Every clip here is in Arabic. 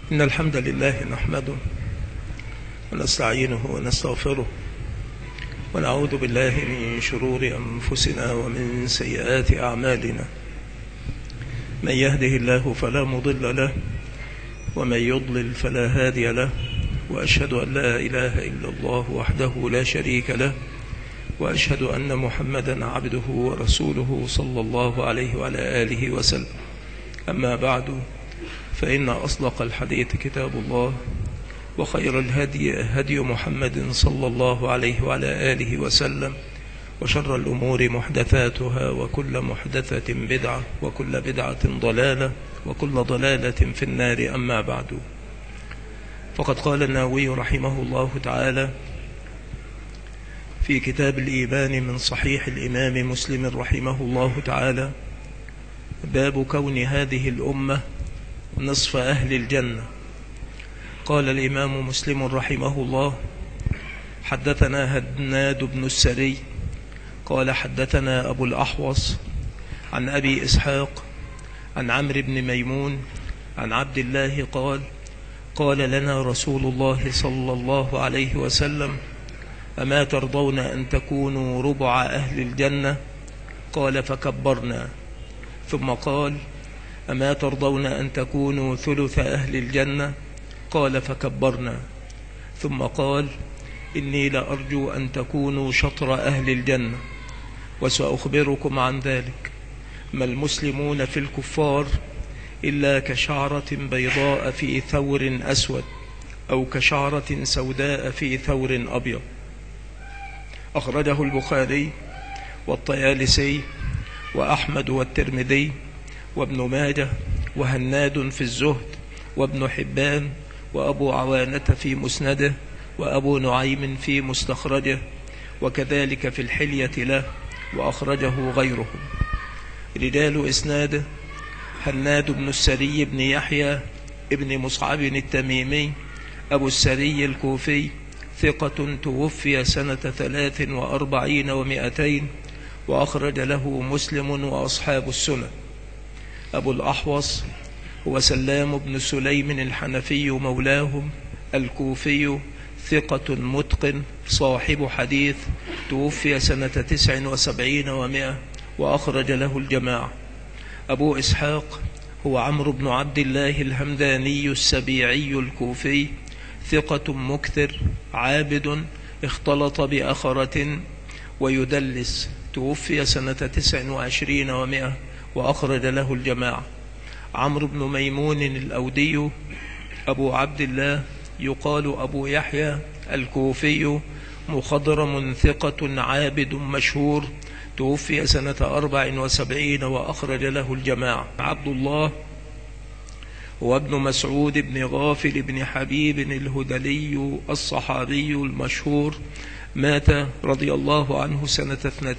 إن الحمد لله نحمده ونستعينه ونستغفره ونعوذ بالله من شرور أنفسنا ومن سيئات أعمالنا. من يهده الله فلا مضل له ومن يضلل فلا هادي له، وأشهد أن لا إله إلا الله وحده لا شريك له، وأشهد أن محمدا عبده ورسوله صلى الله عليه وعلى آله وسلم. أما بعد، فإن أصدق الحديث كتاب الله، وخير الهدي هدي محمد صلى الله عليه وعلى آله وسلم، وشر الأمور محدثاتها، وكل محدثة بدعة، وكل بدعة ضلالة، وكل ضلالة في النار. أما بعد، فقد قال النووي رحمه الله تعالى في كتاب الإيمان من صحيح الإمام مسلم رحمه الله تعالى: باب كون هذه الأمة نصف أهل الجنة. قال الإمام مسلم رحمه الله: حدثنا هناد بن السري قال حدثنا أبو الأحوص عن أبي إسحاق عن عمرو بن ميمون عن عبد الله قال: قال لنا رسول الله صلى الله عليه وسلم: أما ترضون أن تكونوا ربع أهل الجنة؟ قال: فكبرنا. ثم قال: أما ترضون أن تكونوا ثلث أهل الجنة؟ قال: فكبرنا. ثم قال: إني لأرجو أن تكونوا شطر أهل الجنة، وسأخبركم عن ذلك. ما المسلمون في الكفار إلا كشعرة بيضاء في ثور أسود، أو كشعرة سوداء في ثور أبيض. أخرجه البخاري والطيالسي وأحمد والترمذي وابن ماجه، وهناد في الزهد، وابن حبان، وأبو عوانة في مسنده، وأبو نعيم في مستخرجه، وكذلك في الحلية له، وأخرجه غيرهم. رجال إسناده: هناد بن السري بن يحيى ابن مصعب التميمي أبو السري الكوفي، ثقة، توفي سنة 43 و200، وأخرج له مسلم وأصحاب السنن. أبو الأحوص هو سلام بن سليم الحنفي مولاهم الكوفي، ثقة متقن صاحب حديث، توفي سنة 79 و100، وأخرج له الجماعة. أبو إسحاق هو عمرو بن عبد الله الهمداني السبيعي الكوفي، ثقة مكثر عابد، اختلط بأخرة ويدلس، توفي سنة 29 و100، وأخرج له الجماعة. عمرو بن ميمون الأودي أبو عبد الله، يقال أبو يحيى الكوفي، مخضرم، ثقة عابد مشهور، توفي سنة 74، وأخرج له الجماعة. عبد الله هو ابن مسعود بن غافل بن حبيب الهذلي الصحابي المشهور، مات رضي الله عنه سنة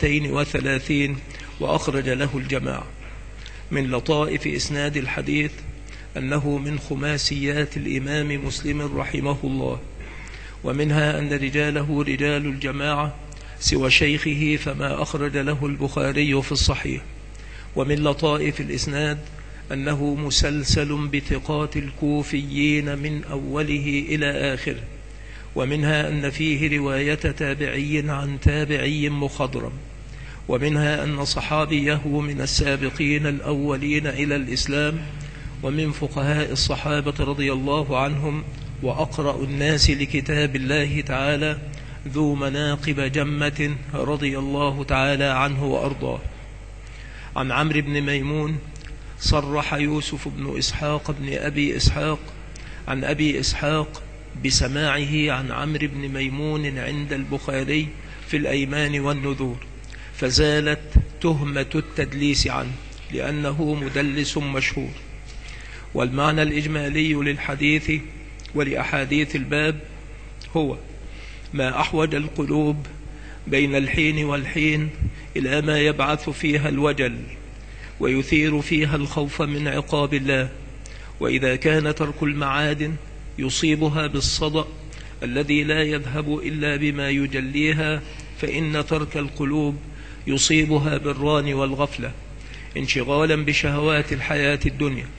32، وأخرج له الجماعة. من لطائف إسناد الحديث أنه من خماسيات الإمام مسلم رحمه الله، ومنها أن رجاله رجال الجماعة سوى شيخه، فما أخرج له البخاري في الصحيح. ومن لطائف الإسناد أنه مسلسل بثقات الكوفيين من أوله إلى آخره. ومنها أن فيه رواية تابعي عن تابعي مخضرم. ومنها أن صحابيه من السابقين الأولين إلى الإسلام، ومن فقهاء الصحابة رضي الله عنهم، وأقرأ الناس لكتاب الله تعالى، ذو مناقب جمة رضي الله تعالى عنه وأرضاه. عن عمرو بن ميمون صرح يوسف بن إسحاق بن أبي إسحاق عن أبي إسحاق بسماعه عن عمرو بن ميمون عند البخاري في الأيمان والنذور، فزالت تهمة التدليس عنه، لأنه مدلس مشهور. والمعنى الإجمالي للحديث ولأحاديث الباب هو ما أحوج القلوب بين الحين والحين إلى ما يبعث فيها الوجل ويثير فيها الخوف من عقاب الله. وإذا كان ترك المعادن يصيبها بالصدأ الذي لا يذهب إلا بما يجليها، فإن ترك القلوب يصيبها بالران والغفلة، انشغالا بشهوات الحياة الدنيا،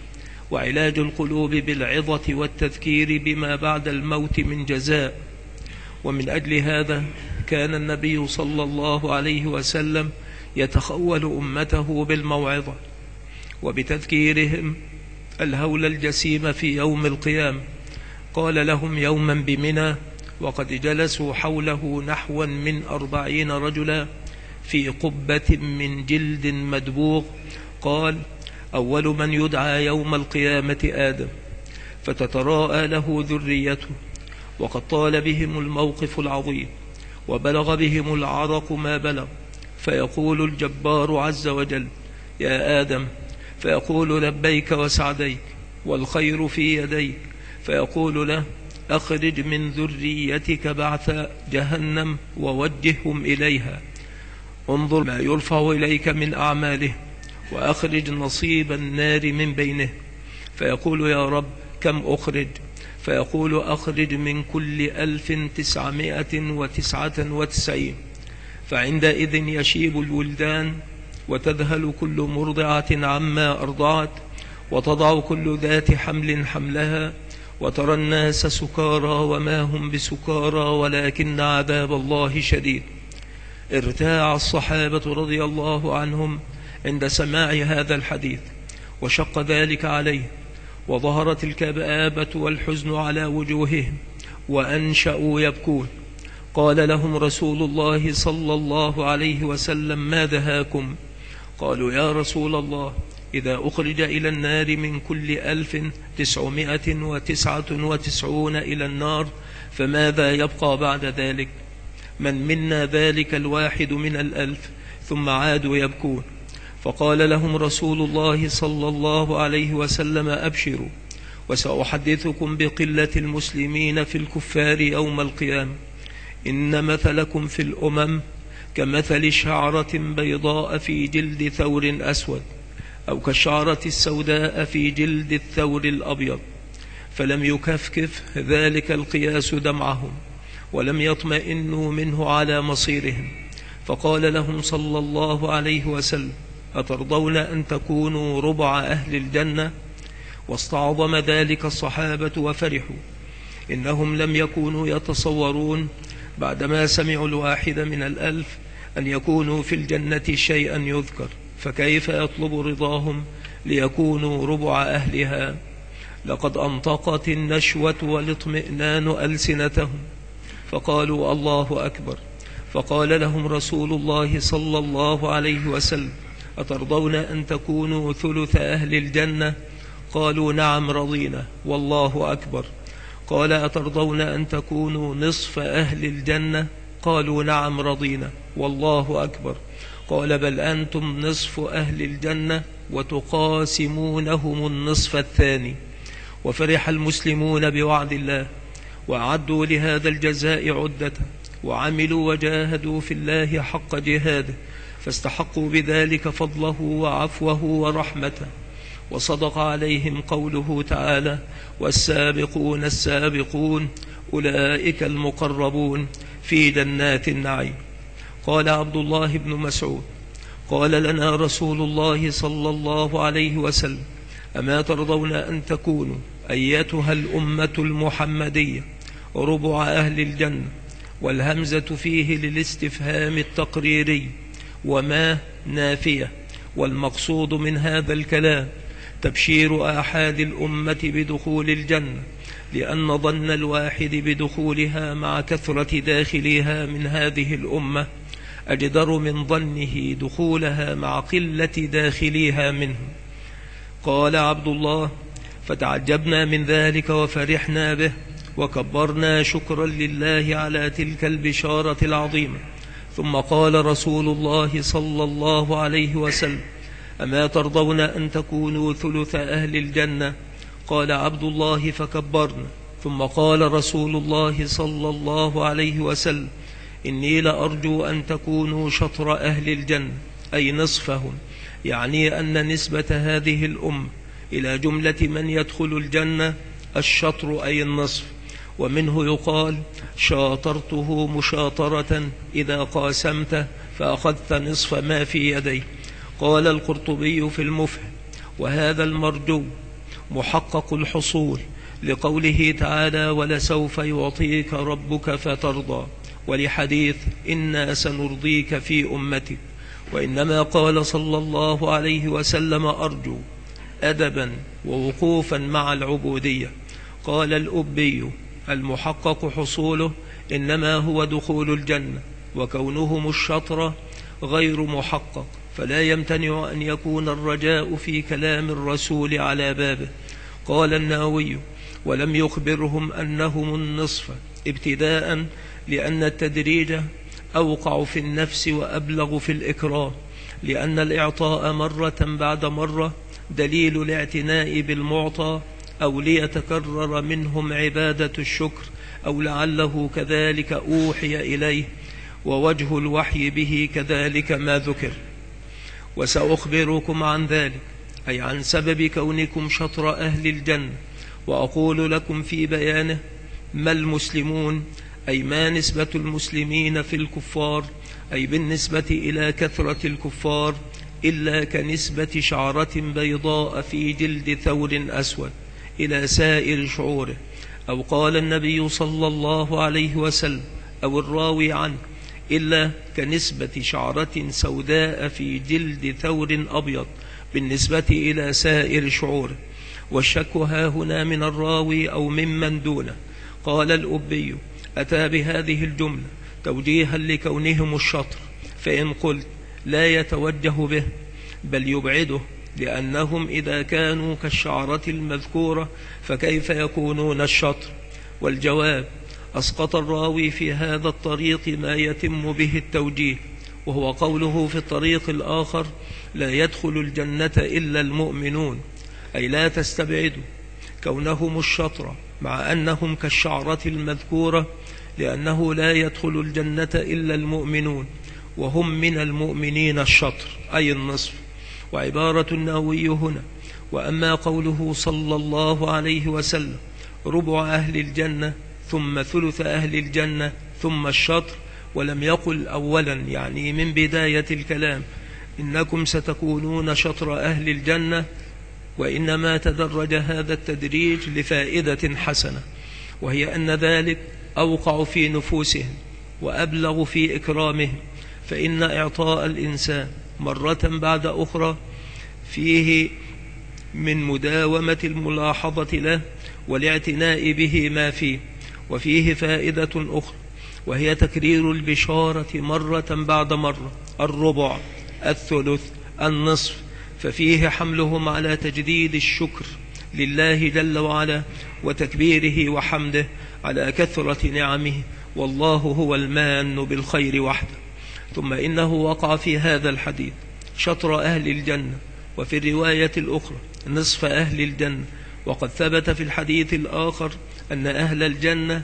وعلاج القلوب بالعظة والتذكير بما بعد الموت من جزاء. ومن أجل هذا كان النبي صلى الله عليه وسلم يتخول أمته بالموعظة وبتذكيرهم الهول الجسيم في يوم القيامة. قال لهم يوما بمنى وقد جلسوا حوله نحوا من 40 رجلا في قبة من جلد مدبوغ، قال: أول من يدعى يوم القيامة آدم، فتتراءى له ذريته، وقد طال بهم الموقف العظيم وبلغ بهم العرق ما بلغ، فيقول الجبار عز وجل: يا آدم، فيقول: لبيك وسعديك والخير في يديك، فيقول له: أخرج من ذريتك بعث جهنم ووجههم إليها، انظر ما يرفع إليك من أعماله، وأخرج نصيب النار من بينه. فيقول: يا رب كم أخرج؟ فيقول: أخرج من كل 1999. فعندئذ يشيب الولدان، وتذهل كل مرضعة عما أرضعت، وتضع كل ذات حمل حملها، وترى الناس سكارى وما هم بسكارى ولكن عذاب الله شديد. ارتاع الصحابة رضي الله عنهم عند سماع هذا الحديث، وشق ذلك عليه، وظهرت الكآبة والحزن على وجوههم، وأنشأوا يبكون. قال لهم رسول الله صلى الله عليه وسلم: ما دهاكم؟ قالوا: يا رسول الله، إذا أخرج إلى النار من كل 1999 إلى النار، فماذا يبقى بعد ذلك؟ من منا ذلك الواحد من 1000؟ ثم عادوا يبكون. فقال لهم رسول الله صلى الله عليه وسلم: أبشروا، وسأحدثكم بقلة المسلمين في الكفار يوم القيامة. إن مثلكم في الأمم كمثل شعرة بيضاء في جلد ثور أسود، أو كالشعرة السوداء في جلد الثور الأبيض، فلم يكفكف ذلك القياس دمعهم، ولم يطمئنوا منه على مصيرهم. فقال لهم صلى الله عليه وسلم: أترضون أن تكونوا ربع أهل الجنة؟ واستعظم ذلك الصحابة وفرحوا. إنهم لم يكونوا يتصورون بعدما سمعوا الواحد من 1000 أن يكونوا في الجنة شيئا يذكر، فكيف يطلب رضاهم ليكونوا ربع أهلها؟ لقد أنطقت النشوة والاطمئنان ألسنتهم، فقالوا: الله أكبر. فقال لهم رسول الله صلى الله عليه وسلم: أترضون أن تكونوا ثلث أهل الجنة؟ قالوا: نعم رضينا، والله أكبر. قال: أترضون أن تكونوا نصف أهل الجنة؟ قالوا: نعم رضينا، والله أكبر. قال: بل أنتم نصف أهل الجنة وتقاسمونهم النصف الثاني. وفرح المسلمون بوعد الله، وأعدوا لهذا الجزاء عدة، وعملوا وجاهدوا في الله حق جهاده، فاستحقوا بذلك فضله وعفوه ورحمته. وصدق عليهم قوله تعالى: والسابقون السابقون أولئك المقربون في جنات النعيم. قال عبد الله بن مسعود: قال لنا رسول الله صلى الله عليه وسلم: أما ترضون أن تكونوا أيتها الأمة المحمدية ربع أهل الجنة؟ والهمزة فيه للاستفهام التقريري، وما نافية، والمقصود من هذا الكلام تبشير آحاد الأمة بدخول الجنة، لأن ظن الواحد بدخولها مع كثرة داخلها من هذه الأمة أجدر من ظنه دخولها مع قلة داخليها منه. قال عبد الله: فتعجبنا من ذلك وفرحنا به، وكبرنا شكرا لله على تلك البشارة العظيمة. ثم قال رسول الله صلى الله عليه وسلم: أما ترضون أن تكونوا ثلث أهل الجنة؟ قال عبد الله: فكبرنا. ثم قال رسول الله صلى الله عليه وسلم: إني لأرجو أن تكونوا شطر أهل الجنة، أي نصفهم، يعني أن نسبة هذه الأمة إلى جملة من يدخل الجنة الشطر أي النصف. ومنه يقال: شاطرته مشاطرة إذا قاسمته فأخذت نصف ما في يديه. قال القرطبي في المفهم: وهذا المرجو، محقق الحصول، لقوله تعالى ولسوف يعطيك ربك فترضى، ولحديث إنا سنرضيك في أمتك. وإنما قال صلى الله عليه وسلم أرجو أدبا ووقوفا مع العبودية. قال الأبي المحقق حصوله إنما هو دخول الجنة، وكونهم الشطر غير محقق، فلا يمتنع أن يكون الرجاء في كلام الرسول على بابه. قال النووي ولم يخبرهم أنهم النصف ابتداء، لأن التدريج أوقع في النفس وأبلغ في الإكرام، لأن الإعطاء مرة بعد مرة دليل الاعتناء بالمعطى، أو ليتكرر منهم عبادة الشكر، أو لعله كذلك أوحي إليه، ووجه الوحي به كذلك ما ذكر. وسأخبركم عن ذلك، أي عن سبب كونكم شطر أهل الجنة، وأقول لكم في بيانه ما المسلمون، أي ما نسبة المسلمين في الكفار، أي بالنسبة إلى كثرة الكفار إلا كنسبة شعرة بيضاء في جلد ثور أسود إلى سائر شعوره. أو قال النبي صلى الله عليه وسلم أو الراوي عنه إلا كنسبة شعرة سوداء في جلد ثور أبيض بالنسبة إلى سائر شعوره. والشك ها هنا من الراوي أو ممن دونه. قال الأبي أتى بهذه الجملة توجيها لكونهم الشطر، فإن قلت لا يتوجه به بل يبعده، لأنهم إذا كانوا كالشعرة المذكورة فكيف يكونون الشطر؟ والجواب أسقط الراوي في هذا الطريق ما يتم به التوجيه، وهو قوله في الطريق الآخر لا يدخل الجنة إلا المؤمنون، أي لا تستبعدوا كونهم الشطر مع أنهم كالشعرة المذكورة، لأنه لا يدخل الجنة إلا المؤمنون، وهم من المؤمنين الشطر أي النصف. وعبارة النووي هنا وأما قوله صلى الله عليه وسلم ربع أهل الجنة ثم ثلث أهل الجنة ثم الشطر، ولم يقل أولا يعني من بداية الكلام إنكم ستكونون شطر أهل الجنة، وإنما تدرج هذا التدريج لفائدة حسنة، وهي أن ذلك أوقع في نفوسهم وأبلغ في إكرامهم، فإن إعطاء الإنسان مرة بعد أخرى فيه من مداومة الملاحظة له والاعتناء به ما فيه. وفيه فائدة أخرى وهي تكرير البشارة مرة بعد مرة، الربع، الثلث، النصف، ففيه حملهم على تجديد الشكر لله جل وعلا وتكبيره وحمده على كثرة نعمه، والله هو المان بالخير وحده. ثم إنه وقع في هذا الحديث شطر أهل الجنة، وفي الرواية الأخرى نصف أهل الجنة، وقد ثبت في الحديث الآخر أن أهل الجنة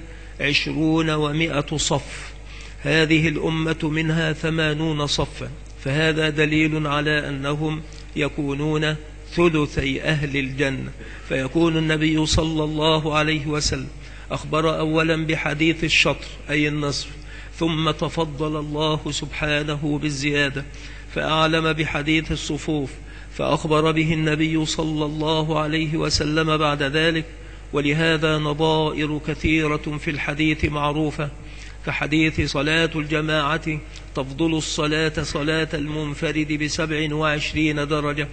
20 و100 صف، هذه الأمة منها 80 صفا، فهذا دليل على أنهم يكونون ثلثي أهل الجنة. فيكون النبي صلى الله عليه وسلم أخبر أولا بحديث الشطر أي النصف، ثم تفضل الله سبحانه بالزيادة فأعلم بحديث الصفوف، فأخبر به النبي صلى الله عليه وسلم بعد ذلك. ولهذا نظائر كثيرة في الحديث معروفة، كحديث صلاة الجماعة تفضل الصلاة صلاة المنفرد ب27 درجة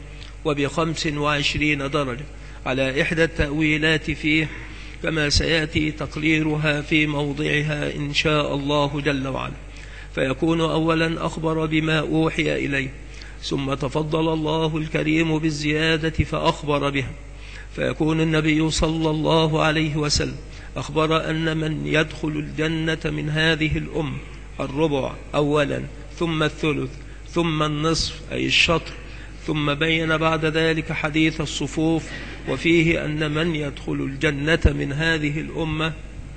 وب25 درجة، على إحدى التأويلات فيه، كما سيأتي تقريرها في موضعها إن شاء الله جل وعلا. فيكون أولا أخبر بما أوحي إليه، ثم تفضل الله الكريم بالزيادة فأخبر بها. فيكون النبي صلى الله عليه وسلم أخبر أن من يدخل الجنة من هذه الأمة الربع أولا، ثم الثلث، ثم النصف أي الشطر، ثم بين بعد ذلك حديث الصفوف، وفيه أن من يدخل الجنة من هذه الأمة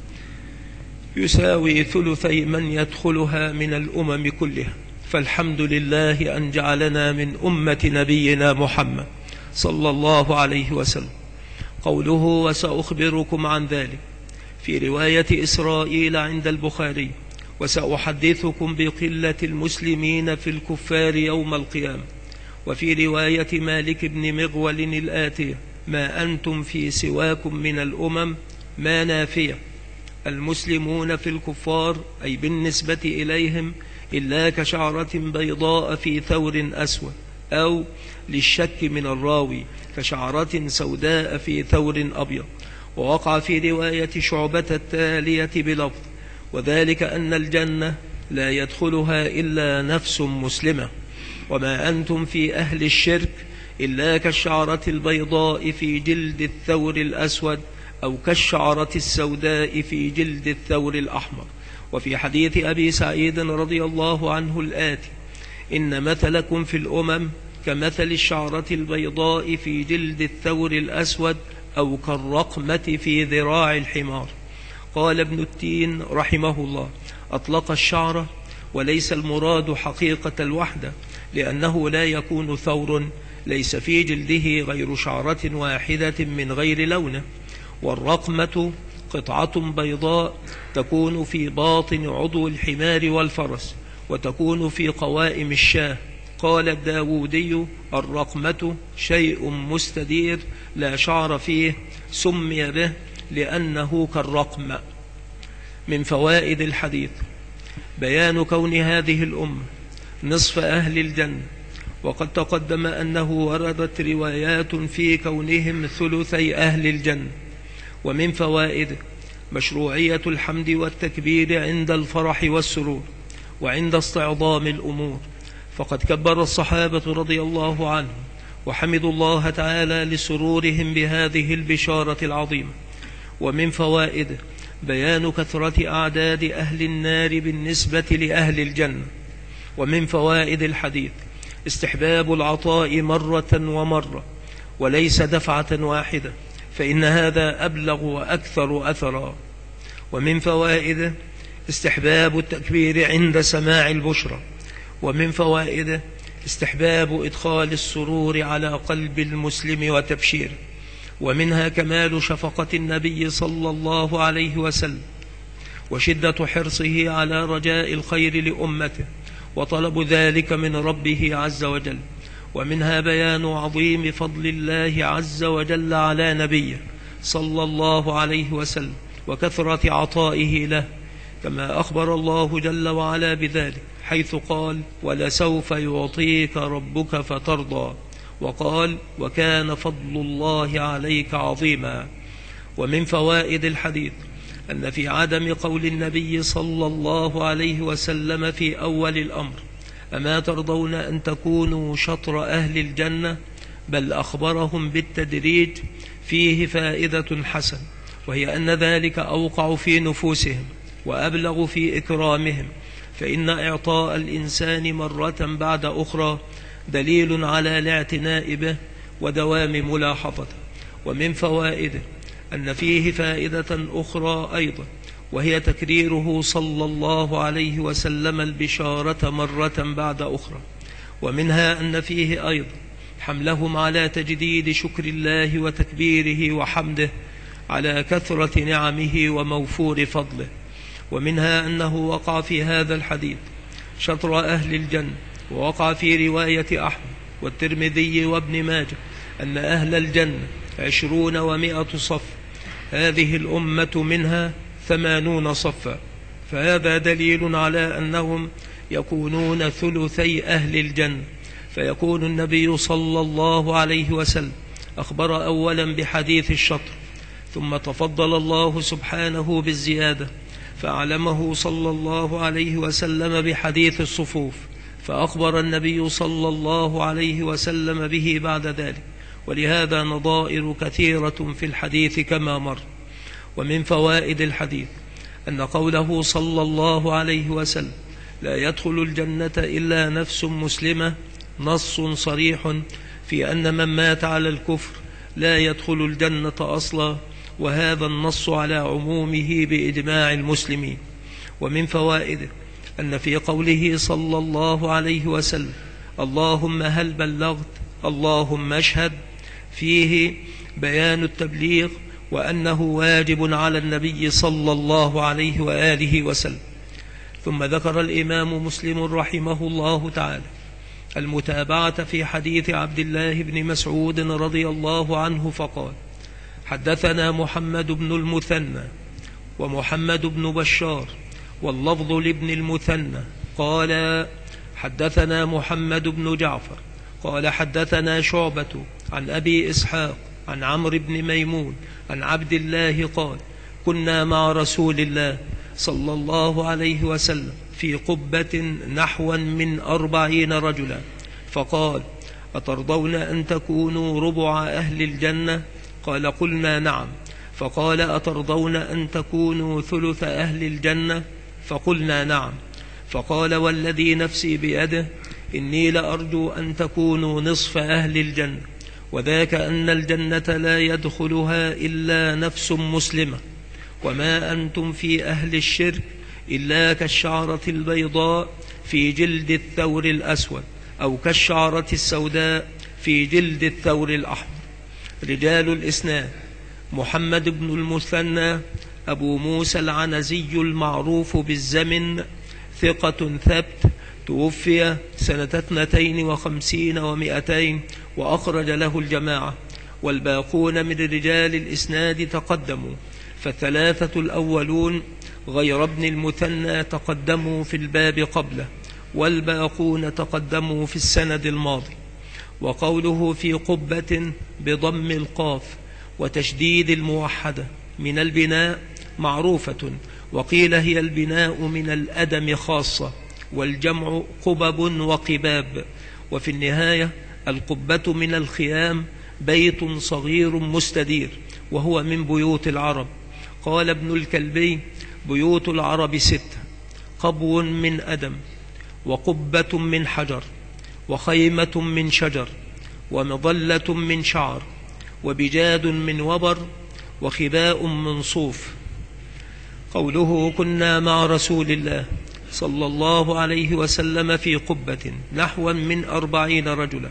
يساوي ثلثي من يدخلها من الأمم كلها. فالحمد لله أن جعلنا من أمة نبينا محمد صلى الله عليه وسلم. قوله وسأخبركم عن ذلك في رواية إسرائيل عند البخاري، وسأحدثكم بقلة المسلمين في الكفار يوم القيامة. وفي رواية مالك بن مغول الآتية ما أنتم في سواكم من الأمم ما نافية. المسلمون في الكفار أي بالنسبة إليهم إلا كشعرة بيضاء في ثور أسود، أو للشك من الراوي كشعرة سوداء في ثور أبيض. ووقع في رواية شعبة التالية بلفظ: وذلك أن الجنة لا يدخلها إلا نفس مسلمة. وما أنتم في أهل الشرك إلا كالشعرة البيضاء في جلد الثور الأسود، أو كالشعرة السوداء في جلد الثور الأحمر. وفي حديث أبي سعيد رضي الله عنه الآتي: إن مثلكم في الأمم كمثل الشعرة البيضاء في جلد الثور الأسود، أو كالرقمة في ذراع الحمار. قال ابن التين رحمه الله: أطلق الشعرة وليس المراد حقيقة الوحدة، لأنه لا يكون ثور ليس في جلده غير شعرة واحدة من غير لونه. والرقمة قطعة بيضاء تكون في باطن عضو الحمار والفرس، وتكون في قوائم الشاة. قال الداودي: الرقمة شيء مستدير لا شعر فيه، سمي به لأنه كالرقم. من فوائد الحديث بيان كون هذه الأمة نصف أهل الجنة، وقد تقدم أنه وردت روايات في كونهم ثلثي أهل الجنة. ومن فوائده مشروعية الحمد والتكبير عند الفرح والسرور وعند استعظام الأمور، فقد كبر الصحابة رضي الله عنهم وحمدوا الله تعالى لسرورهم بهذه البشارة العظيمة. ومن فوائده بيان كثرة أعداد أهل النار بالنسبة لأهل الجنة. ومن فوائد الحديث استحباب العطاء مرة ومرة وليس دفعة واحدة، فإن هذا أبلغ وأكثر أثرا. ومن فوائده استحباب التكبير عند سماع البشرى. ومن فوائده استحباب إدخال السرور على قلب المسلم وتبشيره. ومنها كمال شفقة النبي صلى الله عليه وسلم وشدة حرصه على رجاء الخير لأمته وطلب ذلك من ربه عز وجل. ومنها بيان عظيم فضل الله عز وجل على نبيه صلى الله عليه وسلم وكثرة عطائه له، كما أخبر الله جل وعلا بذلك حيث قال: ولسوف يعطيك ربك فترضى. وقال: وكان فضل الله عليك عظيما. ومن فوائد الحديث أن في عدم قول النبي صلى الله عليه وسلم في أول الأمر: أما ترضون أن تكونوا شطر أهل الجنة، بل أخبرهم بالتدريج، فيه فائدة حسنة، وهي أن ذلك أوقع في نفوسهم وأبلغ في إكرامهم، فإن إعطاء الإنسان مرة بعد أخرى دليل على الاعتناء به ودوام ملاحظته. ومن فوائده أن فيه فائدة أخرى أيضا، وهي تكريره صلى الله عليه وسلم البشارة مرة بعد أخرى. ومنها أن فيه أيضا حملهم على تجديد شكر الله وتكبيره وحمده على كثرة نعمه وموفور فضله. ومنها أنه وقع في هذا الحديث شطر أهل الجنة. ووقع في رواية أحمد والترمذي وابن ماجه أن أهل الجنة 20 و100 صف، هذه الأمة منها 80 صفا، فهذا دليل على أنهم يكونون ثلثي أهل الجنة. فيكون النبي صلى الله عليه وسلم أخبر أولا بحديث الشطر، ثم تفضل الله سبحانه بالزيادة فأعلمه صلى الله عليه وسلم بحديث الصفوف، فأخبر النبي صلى الله عليه وسلم به بعد ذلك. ولهذا نظائر كثيرة في الحديث كما مر. ومن فوائد الحديث أن قوله صلى الله عليه وسلم: لا يدخل الجنة إلا نفس مسلمة، نص صريح في أن من مات على الكفر لا يدخل الجنة أصلا، وهذا النص على عمومه بإجماع المسلمين. ومن فوائده أن في قوله صلى الله عليه وسلم: اللهم هل بلغت اللهم اشهد، فيه بيان التبليغ وأنه واجب على النبي صلى الله عليه وآله وسلم. ثم ذكر الإمام مسلم رحمه الله تعالى المتابعة في حديث عبد الله بن مسعود رضي الله عنه فقال: حدثنا محمد بن المثنى ومحمد بن بشار واللفظ لابن المثنى قال: حدثنا محمد بن جعفر قال: حدثنا شعبة عن أبي إسحاق عن عمرو بن ميمون عن عبد الله قال: كنا مع رسول الله صلى الله عليه وسلم في قبة نحوا من 40 رجلا، فقال: أترضون أن تكونوا ربع أهل الجنة؟ قال: قلنا نعم. فقال: أترضون أن تكونوا ثلث أهل الجنة؟ فقلنا نعم. فقال: والذي نفسي بيده إني لأرجو أن تكونوا نصف أهل الجنة، وذاك أن الجنة لا يدخلها إلا نفس مسلمة، وما أنتم في أهل الشرك إلا كالشعرة البيضاء في جلد الثور الأسود، أو كالشعرة السوداء في جلد الثور الأحمر. رجال الإسناد: محمد بن المثنى أبو موسى العنزي المعروف بالزمن، ثقة ثبت، توفي سنة 52 و200 وأخرج له الجماعة، والباقون من رجال الإسناد تقدموا، فالثلاثة الأولون غير ابن المثنى تقدموا في الباب قبله، والباقون تقدموا في السند الماضي. وقوله في قبة بضم القاف وتشديد الموحدة من البناء معروفة، وقيل هي البناء من الأدم خاصة، والجمع قبب وقباب. وفي النهاية: القبة من الخيام بيت صغير مستدير، وهو من بيوت العرب. قال ابن الكلبي: بيوت العرب 6: قبو من أدم، وقبة من حجر، وخيمة من شجر، ومظلة من شعر، وبجاد من وبر، وخباء من صوف. قوله: كنا مع رسول الله صلى الله عليه وسلم في قبة نحوا من 40 رجلا.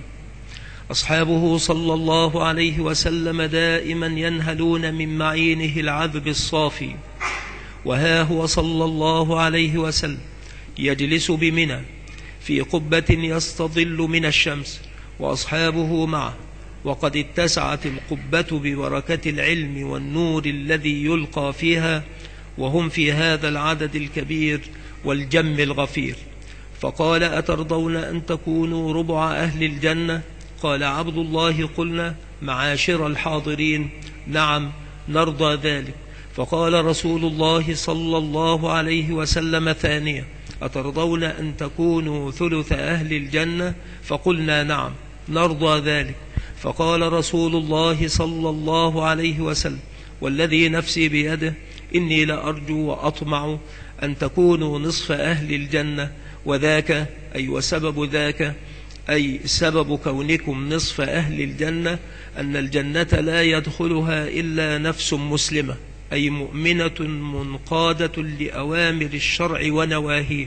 أصحابه صلى الله عليه وسلم دائما ينهلون من معينه العذب الصافي، وها هو صلى الله عليه وسلم يجلس بمنى في قبة يستظل من الشمس، وأصحابه معه، وقد اتسعت القبة ببركة العلم والنور الذي يلقى فيها، وهم في هذا العدد الكبير والجم الغفير. فقال: أترضون أن تكونوا ربع أهل الجنة؟ قال عبد الله: قلنا معاشر الحاضرين نعم نرضى ذلك. فقال رسول الله صلى الله عليه وسلم ثانية: أترضون أن تكونوا ثلث أهل الجنة؟ فقلنا نعم نرضى ذلك. فقال رسول الله صلى الله عليه وسلم: والذي نفسي بيده إني لأرجو وأطمع أن تكونوا نصف أهل الجنة، وذاك أي وسبب ذاك أي سبب كونكم نصف أهل الجنة أن الجنة لا يدخلها إلا نفس مسلمة، أي مؤمنة منقادة لأوامر الشرع ونواهيه.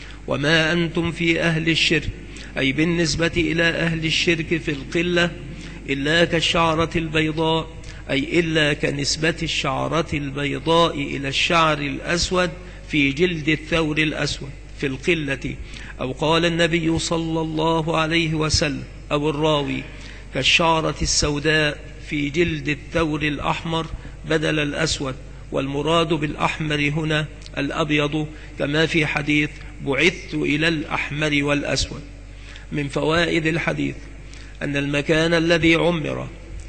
وما أنتم في أهل الشرك أي بالنسبة إلى أهل الشرك في القلة إلا كالشعرة البيضاء، أي إلا كنسبة الشعرة البيضاء إلى الشعر الأسود في جلد الثور الأسود في القلة. أو قال النبي صلى الله عليه وسلم أو الراوي: كالشعرة السوداء في جلد الثور الأحمر بدل الأسود، والمراد بالأحمر هنا الأبيض، كما في حديث: بعثت إلى الأحمر والأسود. من فوائد الحديث أن المكان الذي عمر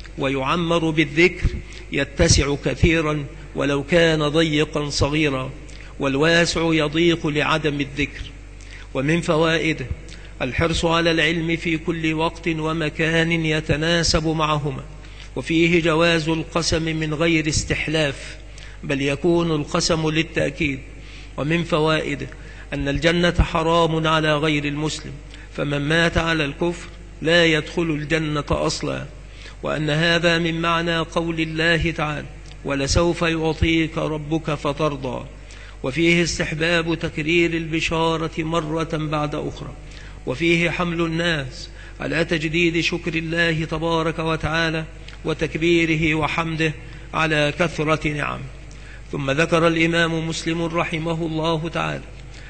ويعمر بالذكر يتسع كثيرا ولو كان ضيقا صغيرا، والواسع يضيق لعدم الذكر. ومن فوائده الحرص على العلم في كل وقت ومكان يتناسب معهما، وفيه جواز القسم من غير استحلاف، بل يكون القسم للتأكيد. ومن فوائده أن الجنة حرام على غير المسلم، فمن مات على الكفر لا يدخل الجنة أصلا، وأن هذا من معنى قول الله تعالى: ولسوف يعطيك ربك فترضى. وفيه استحباب تكرير البشارة مرة بعد أخرى، وفيه حمل الناس على تجديد شكر الله تبارك وتعالى وتكبيره وحمده على كثرة نعم. ثم ذكر الإمام مسلم رحمه الله تعالى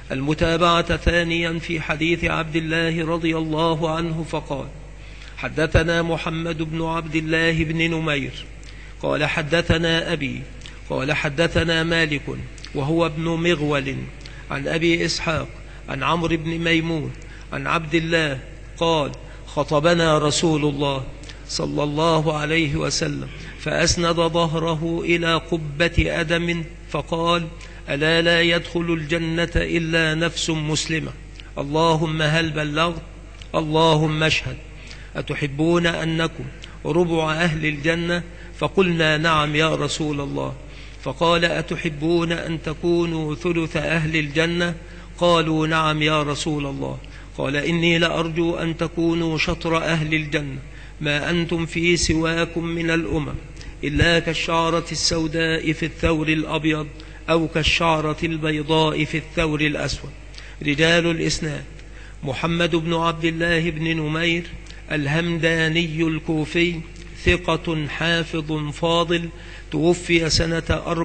المتابعة ثانيا في حديث عبد الله رضي الله عنه فقال: حدثنا محمد بن عبد الله بن نمير قال حدثنا أبي قال حدثنا مالك وهو ابن مغول عن أبي إسحاق عن عمرو بن ميمون عن عبد الله قال: خطبنا رسول الله صلى الله عليه وسلم فأسند ظهره إلى قبة أدم فقال: ألا لا يدخل الجنة إلا نفس مسلمة، اللهم هل بلغت؟ اللهم اشهد. أتحبون أنكم ربع أهل الجنة؟ فقلنا: نعم يا رسول الله. فقال: أتحبون أن تكونوا ثلث أهل الجنة؟ قالوا: نعم يا رسول الله. قال: إني لأرجو أن تكونوا شطر أهل الجنة، ما أنتم في سواكم من الأمم إلا كالشعرة السوداء في الثور الأبيض أو كالشعرة البيضاء في الثور الأسود. رجال الإسناد: محمد بن عبد الله بن نمير الهمداني الكوفي، ثقة حافظ فاضل، توفي سنة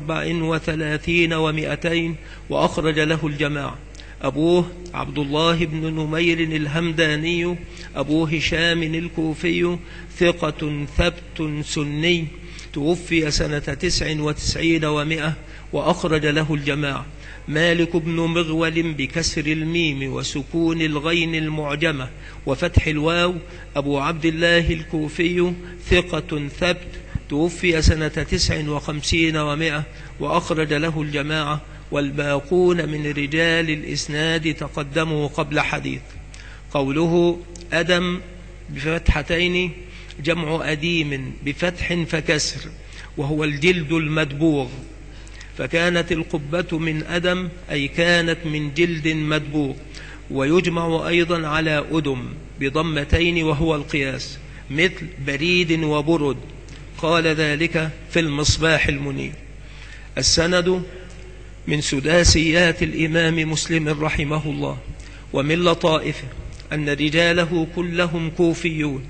34 و200 وأخرج له الجماعة. أبوه عبد الله بن نمير الهمداني أبو هشام الكوفي، ثقة ثبت سني، توفي سنة 99 و100 وأخرج له الجماعة. مالك بن مغول بكسر الميم وسكون الغين المعجمة وفتح الواو، أبو عبد الله الكوفي، ثقة ثبت، توفي سنة 59 و100 وأخرج له الجماعة. والباقون من رجال الإسناد تقدموا قبل حديث. قوله أدم بفتحتين جمع أديم بفتح فكسر، وهو الجلد المدبوغ، فكانت القبة من أدم أي كانت من جلد مدبوغ. ويجمع أيضا على أدم بضمتين وهو القياس، مثل بريد وبرد، قال ذلك في المصباح المنير. السند من سداسيات الإمام مسلم رحمه الله، ومن لطائفه أن رجاله كلهم كوفيون،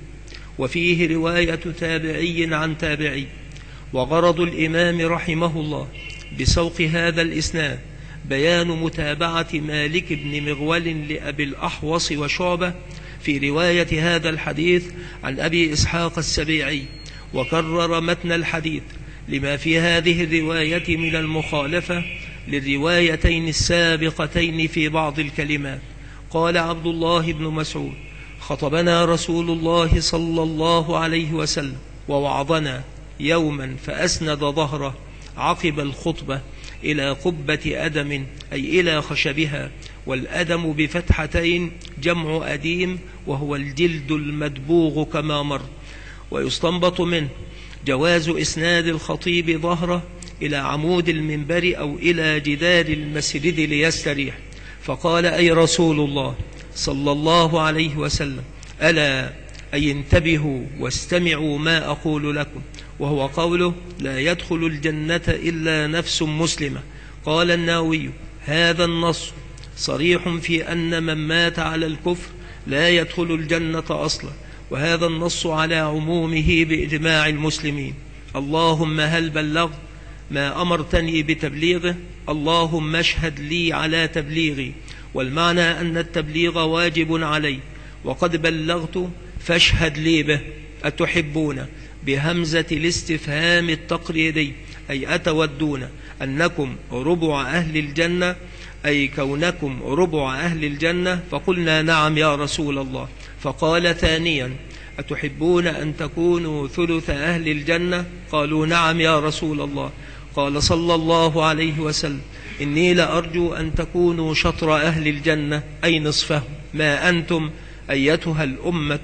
وفيه رواية تابعي عن تابعي. وغرض الإمام رحمه الله بسوق هذا الإسناد بيان متابعة مالك بن مغول لأبي الأحوص وشعبة في رواية هذا الحديث عن أبي إسحاق السبيعي، وكرر متن الحديث لما في هذه الرواية من المخالفة للروايتين السابقتين في بعض الكلمات. قال عبد الله بن مسعود: خطبنا رسول الله صلى الله عليه وسلم ووعظنا يوما فأسند ظهره عقب الخطبة إلى قبة أدم أي إلى خشبها، والأدم بفتحتين جمع أديم وهو الجلد المدبوغ كما مر. ويستنبط منه جواز إسناد الخطيب ظهره إلى عمود المنبر أو إلى جدار المسجد ليستريح. فقال: أي رسول الله صلى الله عليه وسلم، ألا أي انتبهوا واستمعوا ما أقول لكم، وهو قوله: لا يدخل الجنة إلا نفس مسلمة. قال النووي: هذا النص صريح في أن من مات على الكفر لا يدخل الجنة أصلا، وهذا النص على عمومه بإجماع المسلمين. اللهم هل بلغت ما أمرتني بتبليغه؟ اللهم اشهد لي على تبليغي. والمعنى أن التبليغ واجب علي، وقد بلغت فاشهد لي به. أتحبون بهمزة الاستفهام التقريري أي أتودون أنكم ربع أهل الجنة، أي كونكم ربع أهل الجنة؟ فقلنا: نعم يا رسول الله. فقال ثانيا: أتحبون أن تكونوا ثلث أهل الجنة؟ قالوا: نعم يا رسول الله. قال صلى الله عليه وسلم: إني لأرجو أن تكونوا شطر أهل الجنة أي نصفه، ما أنتم أيتها الأمة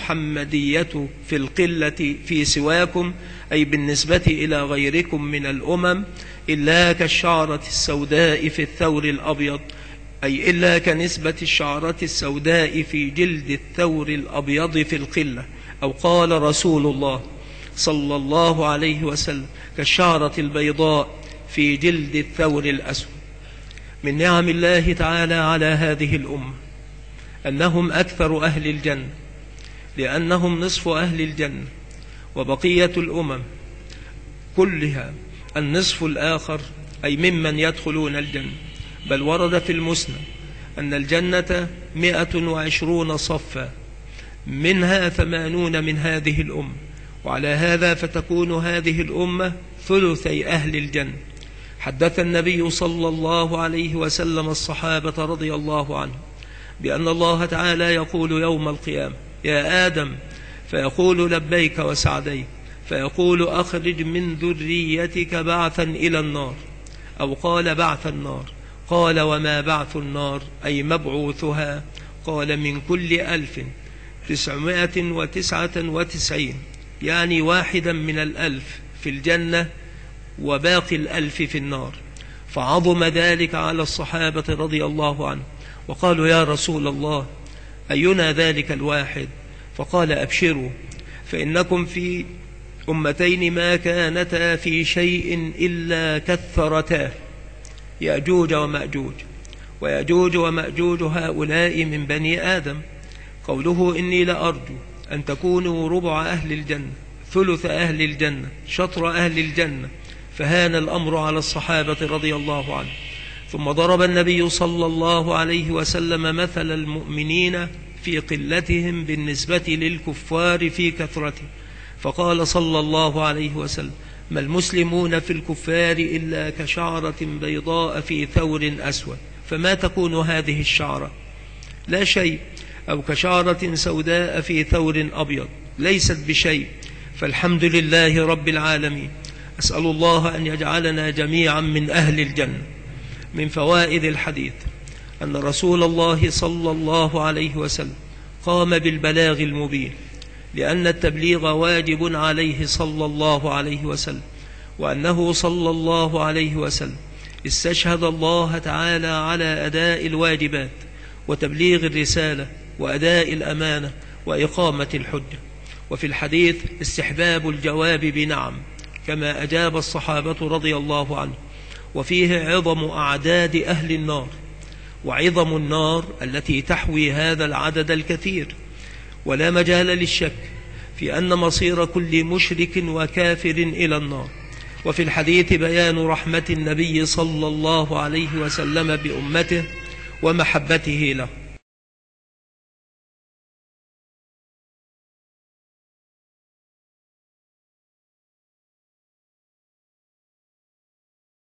المحمدية في القلة في سواكم، أي بالنسبة إلى غيركم من الأمم، إلا كالشعرة السوداء في الثور الأبيض، أي إلا كنسبة الشعرة السوداء في جلد الثور الأبيض في القلة. أو قال رسول الله صلى الله عليه وسلم: كالشعرة البيضاء في جلد الثور الأسود. من نعم الله تعالى على هذه الأمة أنهم أكثر أهل الجنة، لأنهم نصف أهل الجنة، وبقية الأمم كلها النصف الآخر، أي ممن يدخلون الجنة. بل ورد في المسند أن الجنة 120 صفا، منها 80 من هذه الأمة، وعلى هذا فتكون هذه الأمة ثلثي أهل الجنة. حدث النبي صلى الله عليه وسلم الصحابة رضي الله عنهم بأن الله تعالى يقول يوم القيامة: يا آدم، فيقول: لبيك وسعديك، فيقول: أخرج من ذريتك بعثا إلى النار، أو قال: بعث النار. قال: وما بعث النار؟ أي مبعوثها؟ قال: من كل 1999، يعني واحدا من 1000 في الجنة وباقي 1000 في النار. فعظم ذلك على الصحابة رضي الله عنهم، وقالوا: يا رسول الله، أينا ذلك الواحد؟ فقال: أبشروا، فإنكم في أمتين ما كانتا في شيء إلا كثرتاه، يأجوج ومأجوج. ويأجوج ومأجوج هؤلاء من بني آدم. قوله: إني لأرجو أن تكونوا ربع أهل الجنة، ثلث أهل الجنة، شطر أهل الجنة. فهان الأمر على الصحابة رضي الله عنهم. ثم ضرب النبي صلى الله عليه وسلم مثل المؤمنين في قلتهم بالنسبة للكفار في كثرته، فقال صلى الله عليه وسلم: ما المسلمون في الكفار إلا كشعرة بيضاء في ثور أسود، فما تكون هذه الشعرة؟ لا شيء. أو كشعرة سوداء في ثور أبيض، ليست بشيء. فالحمد لله رب العالمين. أسأل الله أن يجعلنا جميعا من أهل الجنة. من فوائد الحديث أن رسول الله صلى الله عليه وسلم قام بالبلاغ المبين، لأن التبليغ واجب عليه صلى الله عليه وسلم، وأنه صلى الله عليه وسلم استشهد الله تعالى على أداء الواجبات وتبليغ الرسالة وأداء الأمانة وإقامة الحجة. وفي الحديث استحباب الجواب بنعم، كما أجاب الصحابة رضي الله عنهم. وفيه عظم أعداد أهل النار، وعظم النار التي تحوي هذا العدد الكثير. ولا مجال للشك في أن مصير كل مشرك وكافر إلى النار. وفي الحديث بيان رحمة النبي صلى الله عليه وسلم بأمته ومحبته له.